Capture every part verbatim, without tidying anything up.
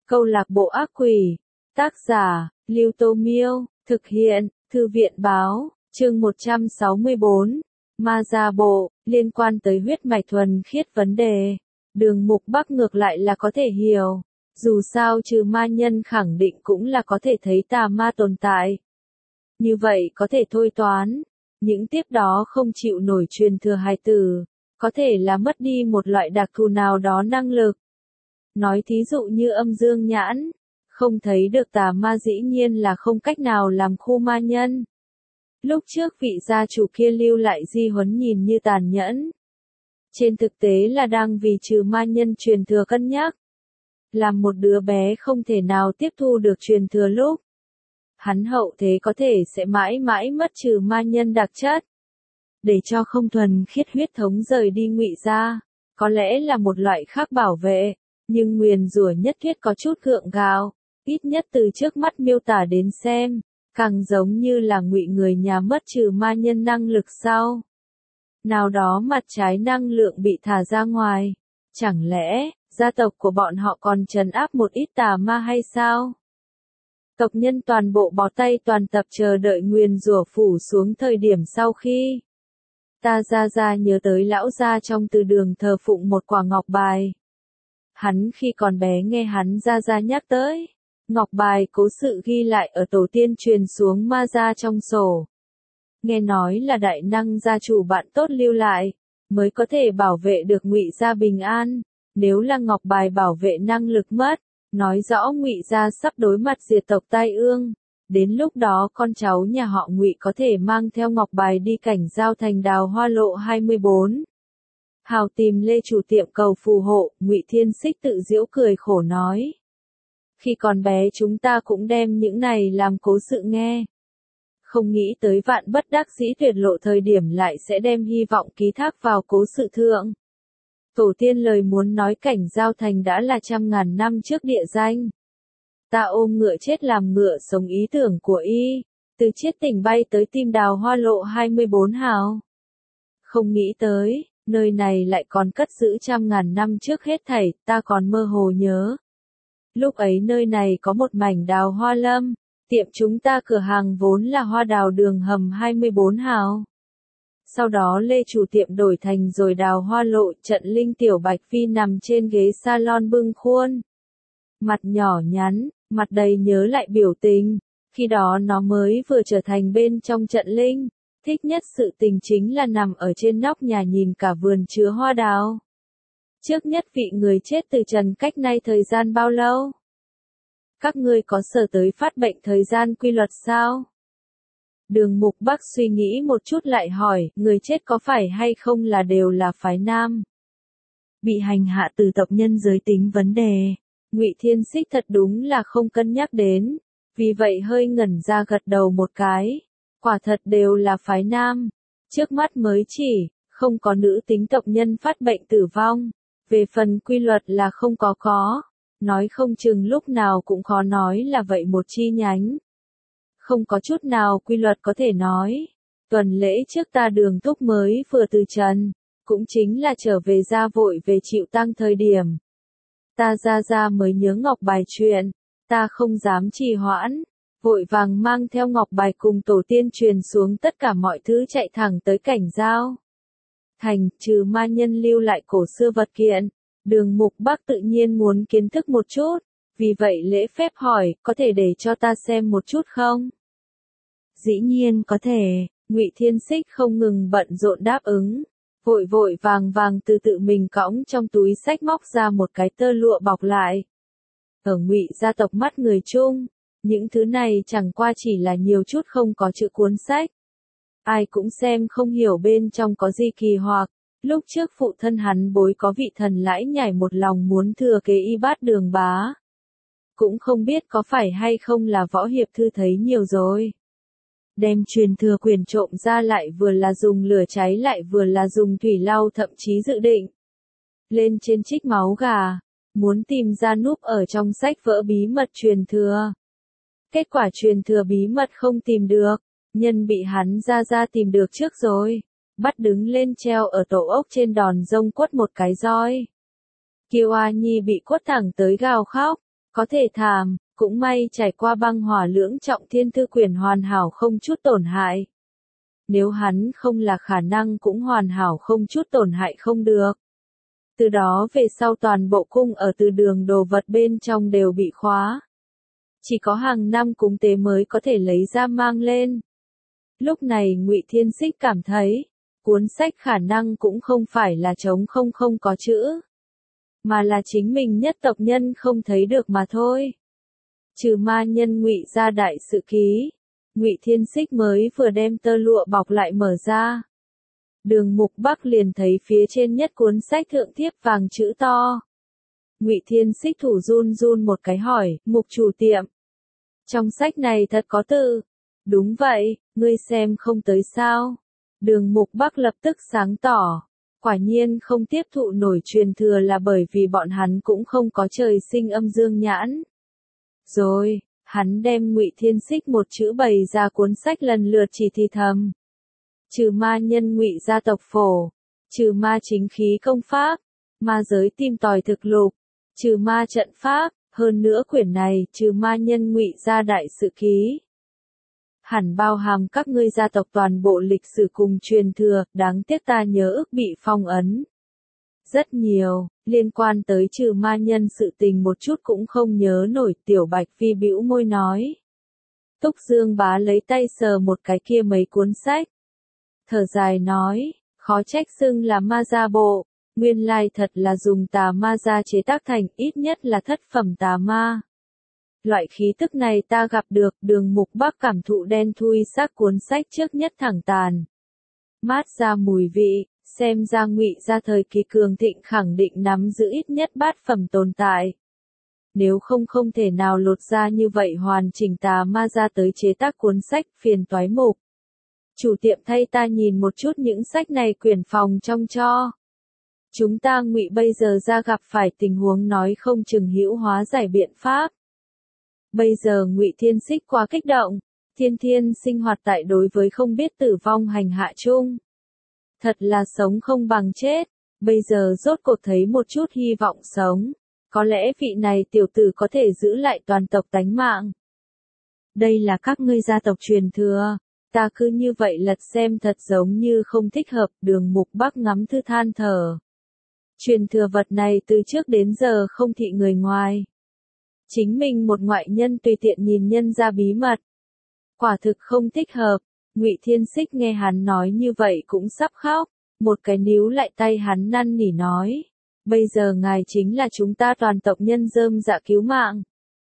Câu lạc bộ ác quỷ. Tác giả, Lưu Tô Miêu. Thực hiện, Thư viện Báo. Chương một trăm sáu mươi bốn. Ma gia bộ, liên quan tới huyết mạch thuần khiết vấn đề. Đường Mục Bắc ngược lại là có thể hiểu. Dù sao trừ ma nhân khẳng định cũng là có thể thấy tà ma tồn tại. Như vậy có thể thôi toán. Những tiếp đó không chịu nổi truyền thừa hài tử. Có thể là mất đi một loại đặc thù nào đó năng lực. Nói thí dụ như âm dương nhãn. Không thấy được tà ma dĩ nhiên là không cách nào làm khu ma nhân. Lúc trước vị gia chủ kia lưu lại di huấn nhìn như tàn nhẫn. Trên thực tế là đang vì trừ ma nhân truyền thừa cân nhắc. Làm một đứa bé không thể nào tiếp thu được truyền thừa lúc. Hắn hậu thế có thể sẽ mãi mãi mất trừ ma nhân đặc chất. Để cho không thuần khiết huyết thống rời đi Ngụy gia, có lẽ là một loại khác bảo vệ, nhưng nguyền rủa nhất thiết có chút gượng gạo, ít nhất từ trước mắt miêu tả đến xem, càng giống như là Ngụy người nhà mất trừ ma nhân năng lực sau. Nào đó mặt trái năng lượng bị thả ra ngoài, chẳng lẽ, gia tộc của bọn họ còn trấn áp một ít tà ma hay sao? Tộc nhân toàn bộ bó tay toàn tập chờ đợi nguyền rủa phủ xuống thời điểm sau khi. Ta ra ra nhớ tới lão gia trong từ đường thờ phụng một quả ngọc bài. Hắn khi còn bé nghe hắn ra ra nhắc tới. Ngọc bài cố sự ghi lại ở tổ tiên truyền xuống ma gia trong sổ. Nghe nói là đại năng gia chủ bạn tốt lưu lại, mới có thể bảo vệ được Ngụy gia bình an. Nếu là ngọc bài bảo vệ năng lực mất, nói rõ Ngụy gia sắp đối mặt diệt tộc tai ương. Đến lúc đó con cháu nhà họ Ngụy có thể mang theo ngọc bài đi cảnh giao thành Đào Hoa lộ hai mươi bốn. Hào tìm Lê chủ tiệm cầu phù hộ, Ngụy Thiên Xích tự giễu cười khổ nói. Khi còn bé chúng ta cũng đem những này làm cố sự nghe. Không nghĩ tới vạn bất đắc dĩ tuyệt lộ thời điểm lại sẽ đem hy vọng ký thác vào cố sự thượng. Tổ tiên lời muốn nói cảnh giao thành đã là trăm ngàn năm trước địa danh. Ta ôm ngựa chết làm ngựa sống ý tưởng của y, từ chết tỉnh bay tới tim Đào Hoa lộ hai mươi bốn hào. Không nghĩ tới, nơi này lại còn cất giữ trăm ngàn năm trước hết thảy, ta còn mơ hồ nhớ. Lúc ấy nơi này có một mảnh đào hoa lâm, tiệm chúng ta cửa hàng vốn là hoa đào đường hầm hai mươi bốn hào. Sau đó Lê chủ tiệm đổi thành rồi Đào Hoa lộ, trận Linh Tiểu Bạch Phi nằm trên ghế salon bưng khuôn. Mặt nhỏ nhắn, mặt đầy nhớ lại biểu tình, khi đó nó mới vừa trở thành bên trong trận Linh, thích nhất sự tình chính là nằm ở trên nóc nhà nhìn cả vườn chứa hoa đào. Trước nhất vị người chết từ trần cách nay thời gian bao lâu? Các ngươi có sở tới phát bệnh thời gian quy luật sao? Đường Mục Bắc suy nghĩ một chút lại hỏi, người chết có phải hay không là đều là phái nam? Bị hành hạ từ tộc nhân giới tính vấn đề, Ngụy Thiên Xích thật đúng là không cân nhắc đến, vì vậy hơi ngẩn ra gật đầu một cái. Quả thật đều là phái nam, trước mắt mới chỉ, không có nữ tính tộc nhân phát bệnh tử vong, về phần quy luật là không có có, nói không chừng lúc nào cũng khó nói là vậy một chi nhánh. Không có chút nào quy luật có thể nói. Tuần lễ trước ta Đường Thúc mới vừa từ trần, cũng chính là trở về ra vội về chịu tang thời điểm. Ta ra ra mới nhớ ngọc bài chuyện, ta không dám trì hoãn, vội vàng mang theo ngọc bài cùng tổ tiên truyền xuống tất cả mọi thứ chạy thẳng tới cảnh giao thành, trừ ma nhân lưu lại cổ xưa vật kiện. Đường Mục Bắc tự nhiên muốn kiến thức một chút, vì vậy lễ phép hỏi, có thể để cho ta xem một chút không? Dĩ nhiên có thể, Ngụy Thiên Xích không ngừng bận rộn đáp ứng, vội vội vàng vàng từ tự mình cõng trong túi xách móc ra một cái tơ lụa bọc lại. Ở Ngụy gia tộc mắt người chung, những thứ này chẳng qua chỉ là nhiều chút không có chữ cuốn sách. Ai cũng xem không hiểu bên trong có gì kỳ hoặc. Lúc trước phụ thân hắn bối có vị thần lãi nhảy một lòng muốn thừa kế y bát Đường bá. Cũng không biết có phải hay không là võ hiệp thư thấy nhiều rồi. Đem truyền thừa quyền trộm ra lại vừa là dùng lửa cháy lại vừa là dùng thủy lau, thậm chí dự định lên trên trích máu gà, muốn tìm ra núp ở trong sách vỡ bí mật truyền thừa. Kết quả truyền thừa bí mật không tìm được, nhân bị hắn ra ra tìm được trước rồi. Bắt đứng lên treo ở tổ ốc trên đòn rông quất một cái roi. Kiều A Nhi bị quất thẳng tới gào khóc, Có thể thàm, cũng may trải qua băng hỏa lưỡng trọng thiên thư quyển hoàn hảo không chút tổn hại. Nếu hắn không là khả năng cũng hoàn hảo không chút tổn hại không được. Từ đó về sau toàn bộ cung ở từ đường đồ vật bên trong đều bị khóa. Chỉ có hàng năm cúng tế mới có thể lấy ra mang lên. Lúc này Ngụy Thiên Xích cảm thấy, cuốn sách khả năng cũng không phải là trống không không có chữ, mà là chính mình nhất tộc nhân không thấy được mà thôi. Trừ ma nhân Ngụy ra đại sự ký, Ngụy Thiên Xích mới vừa đem tơ lụa bọc lại mở ra. Đường Mục Bắc liền thấy phía trên nhất cuốn sách thượng thiếp vàng chữ to. Ngụy Thiên Xích thủ run run một cái hỏi, Mục chủ tiệm. Trong sách này thật có từ. Đúng vậy, ngươi xem không tới sao. Đường Mục Bắc lập tức sáng tỏ. Quả nhiên không tiếp thụ nổi truyền thừa là bởi vì bọn hắn cũng không có trời sinh âm dương nhãn. Rồi, hắn đem Ngụy Thiên Xích một chữ bày ra cuốn sách lần lượt chỉ thì thầm. Trừ ma nhân Ngụy gia tộc phổ, trừ ma chính khí công pháp, ma giới tìm tòi thực lục, trừ ma trận pháp, hơn nữa quyển này trừ ma nhân Ngụy gia đại sự ký. Hẳn bao hàm các ngươi gia tộc toàn bộ lịch sử cùng truyền thừa, đáng tiếc ta nhớ ước bị phong ấn. Rất nhiều, liên quan tới trừ ma nhân sự tình một chút cũng không nhớ nổi. Tiểu Bạch Phi bĩu môi nói. Túc Dương Bá lấy tay sờ một cái kia mấy cuốn sách. Thở dài nói, khó trách xưng là ma gia bộ, nguyên lai thật là dùng tà ma gia chế tác thành, ít nhất là thất phẩm tà ma. Loại khí tức này ta gặp được. Đường Mục Bắc cảm thụ đen thui xác cuốn sách trước nhất thẳng tàn. Mát ra mùi vị, xem ra Ngụy gia thời kỳ cường thịnh khẳng định nắm giữ ít nhất bát phẩm tồn tại. Nếu không không thể nào lột ra như vậy hoàn chỉnh tà ma ra tới chế tác cuốn sách. Phiền toái Mục chủ tiệm thay ta nhìn một chút những sách này quyển phòng trong cho. Chúng ta Ngụy bây giờ ra gặp phải tình huống nói không chừng hữu hóa giải biện pháp. Bây giờ Ngụy Thiên Xích quá kích động, thiên thiên sinh hoạt tại đối với không biết tử vong hành hạ chung. Thật là sống không bằng chết, bây giờ rốt cuộc thấy một chút hy vọng sống. Có lẽ vị này tiểu tử có thể giữ lại toàn tộc tánh mạng. Đây là các ngươi gia tộc truyền thừa, ta cứ như vậy lật xem thật giống như không thích hợp. Đường Mục Bắc ngắm thư than thở. Truyền thừa vật này từ trước đến giờ không thị người ngoài. Chính mình một ngoại nhân tùy tiện nhìn nhân ra bí mật. Quả thực không thích hợp. Ngụy Thiên Xích nghe hắn nói như vậy cũng sắp khóc. Một cái níu lại tay hắn năn nỉ nói. Bây giờ ngài chính là chúng ta toàn tộc nhân rơm dạ cứu mạng.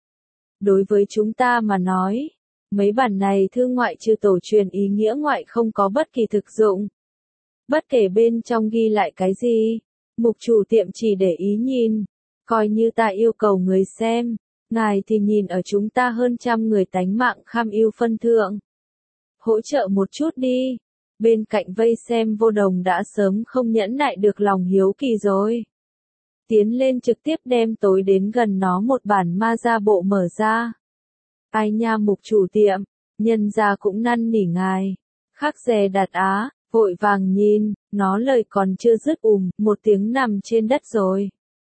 Đối với chúng ta mà nói, mấy bản này thư ngoại trừ tổ truyền ý nghĩa ngoại không có bất kỳ thực dụng. Bất kể bên trong ghi lại cái gì, Mục chủ tiệm chỉ để ý nhìn. Coi như ta yêu cầu người xem, ngài thì nhìn ở chúng ta hơn trăm người tánh mạng kham ưu phân thượng. Hỗ trợ một chút đi. Bên cạnh vây xem Vô Đồng đã sớm không nhẫn nại được lòng hiếu kỳ rồi. Tiến lên trực tiếp đem tối đến gần nó một bản ma gia bộ mở ra. Ai nha Mục chủ tiệm, nhân gia cũng năn nỉ ngài. Khắc dè đặt á, vội vàng nhìn, nó lời còn chưa dứt ùm, một tiếng nằm trên đất rồi.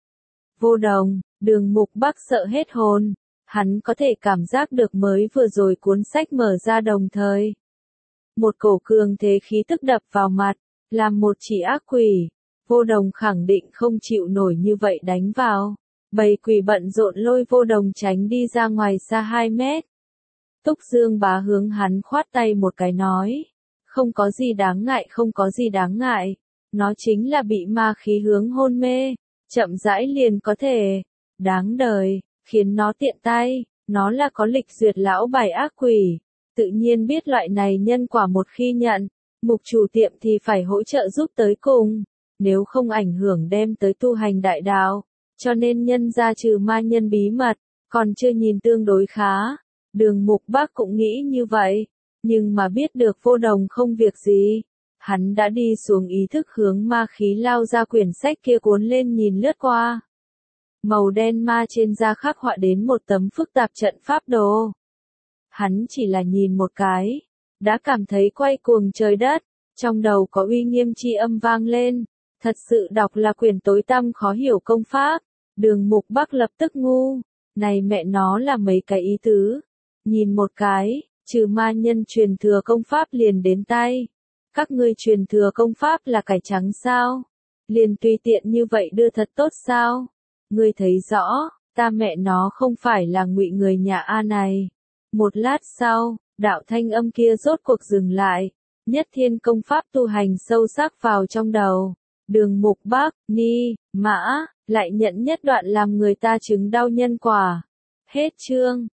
Vô Đồng, Đường Mục Bắc sợ hết hồn, hắn có thể cảm giác được mới vừa rồi cuốn sách mở ra đồng thời. Một cổ cường thế khí tức đập vào mặt, làm một chỉ ác quỷ. Vô Đồng khẳng định không chịu nổi như vậy đánh vào. Bầy quỷ bận rộn lôi Vô Đồng tránh đi ra ngoài xa hai mét. Túc Dương Bá hướng hắn khoát tay một cái nói. Không có gì đáng ngại, không có gì đáng ngại. Nó chính là bị ma khí hướng hôn mê. Chậm rãi liền có thể. Đáng đời, khiến nó tiện tay. Nó là có lịch duyệt lão bài ác quỷ. Tự nhiên biết loại này nhân quả một khi nhận. Mục chủ tiệm thì phải hỗ trợ giúp tới cùng. Nếu không ảnh hưởng đem tới tu hành đại đạo. Cho nên nhân ra trừ ma nhân bí mật. Còn chưa nhìn tương đối khá. Đường Mục Bắc cũng nghĩ như vậy. Nhưng mà biết được Vô Đồng không việc gì. Hắn đã đi xuống ý thức hướng ma khí lao ra quyển sách kia cuốn lên nhìn lướt qua. Màu đen ma trên da khắc họa đến một tấm phức tạp trận pháp đồ. Hắn chỉ là nhìn một cái. Đã cảm thấy quay cuồng trời đất. Trong đầu có uy nghiêm chi âm vang lên. Thật sự đọc là quyển tối tăm khó hiểu công pháp. Đường Mục Bắc lập tức ngu. Này mẹ nó là mấy cái ý tứ. Nhìn một cái, trừ ma nhân truyền thừa công pháp liền đến tay. Các ngươi truyền thừa công pháp là cải trắng sao? Liền tùy tiện như vậy đưa thật tốt sao? Ngươi thấy rõ, ta mẹ nó không phải là ngụy người nhà A này. Một lát sau, đạo thanh âm kia rốt cuộc dừng lại. Nhất thiên công pháp tu hành sâu sắc vào trong đầu. Đường mục bác, ni, mã, lại nhận nhất đoạn làm người ta chứng đau nhân quả. Hết chương.